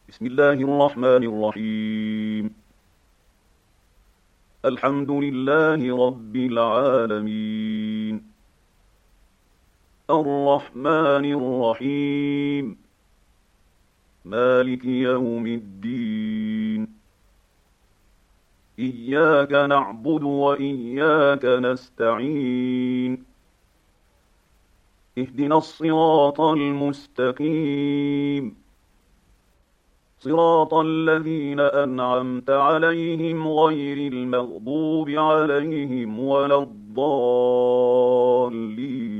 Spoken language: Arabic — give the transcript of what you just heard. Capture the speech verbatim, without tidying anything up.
بسم الله الرحمن الرحيم. الحمد لله رب العالمين، الرحمن الرحيم، مالك يوم الدين. إياك نعبد وإياك نستعين، اهدنا الصراط المستقيم، صراط الذين أنعمت عليهم غير المغضوب عليهم ولا الضالين.